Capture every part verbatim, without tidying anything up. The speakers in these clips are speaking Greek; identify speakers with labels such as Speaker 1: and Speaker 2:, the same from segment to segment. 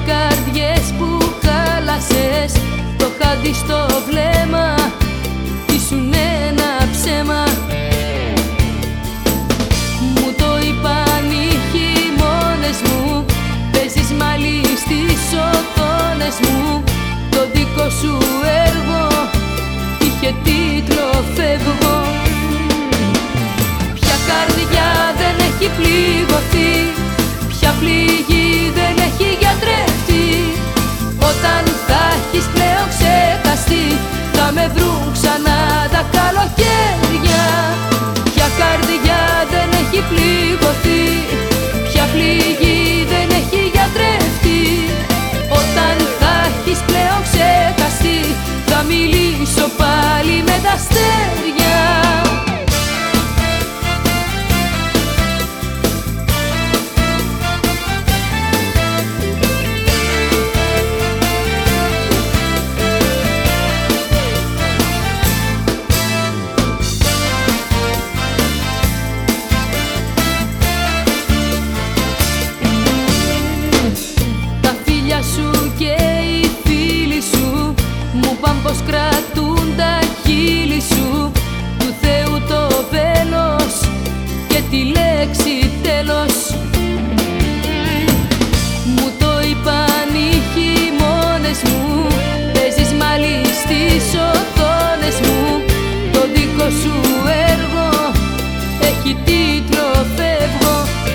Speaker 1: καρδιές που χάλασες, το χάντι στο βλέμμα, ήσουν ένα ψέμα. Μου το είπαν οι χειμώνες μου, παίζεις μαλλί στις οθόνες μου. Το δικό σου έργο είχε τίτλο «Φεύγω». Ποια καρδιά δεν έχει πληγωθεί, ποια πληγή δεν έχει γιατρευτεί. Όταν θα έχεις πλέον ξεχαστεί, θα με βρουν ξανά τα καλοκαίρια. Ποια καρδιά δεν έχει πληγωθεί, ποια πληγή δεν έχει γιατρευτεί. Όταν θα έχεις πλέον ξεχαστεί, θα μιλήσω πάλι με τα αστέρια. Πως κρατούν τα χείλη σου, του Θεού το βέλος και τη λέξη τέλος. Μου το είπαν οι χειμώνες μου, παίζεις μαλλί στις οθόνες μου. Το δικό σου έργο έχει τίτλο «Φεύγω».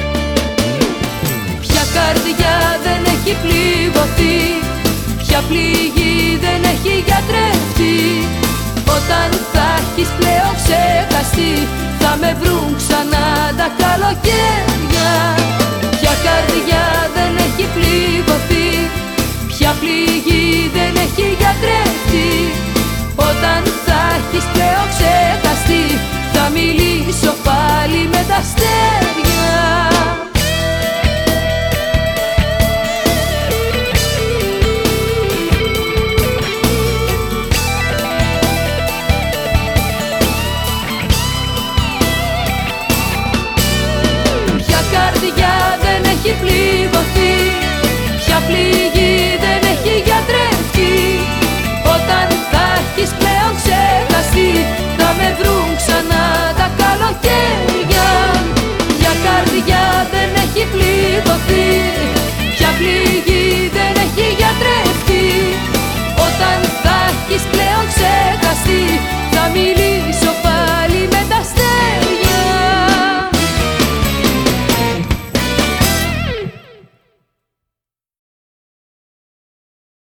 Speaker 1: Ποια καρδιά δεν έχει πληγωθεί, ποια πληγή δεν έχει γιατρευτεί. Όταν θα έχεις πλέον ξεχαστεί, θα με βρουν ξανά τα καλοκαίρια. Ποια καρδιά δεν έχει πληγωθεί, ποια πληγή δεν έχει γιατρευτεί. Όταν θα έχεις πλέον ξεχαστεί, θα μιλήσω πάλι με τα αστέρια. Έχει πληγωθεί, ποια πληγή δεν έχει γιατρευτεί. Όταν θα έχεις πλέον ξεχαστεί, θα με βρουν ξανά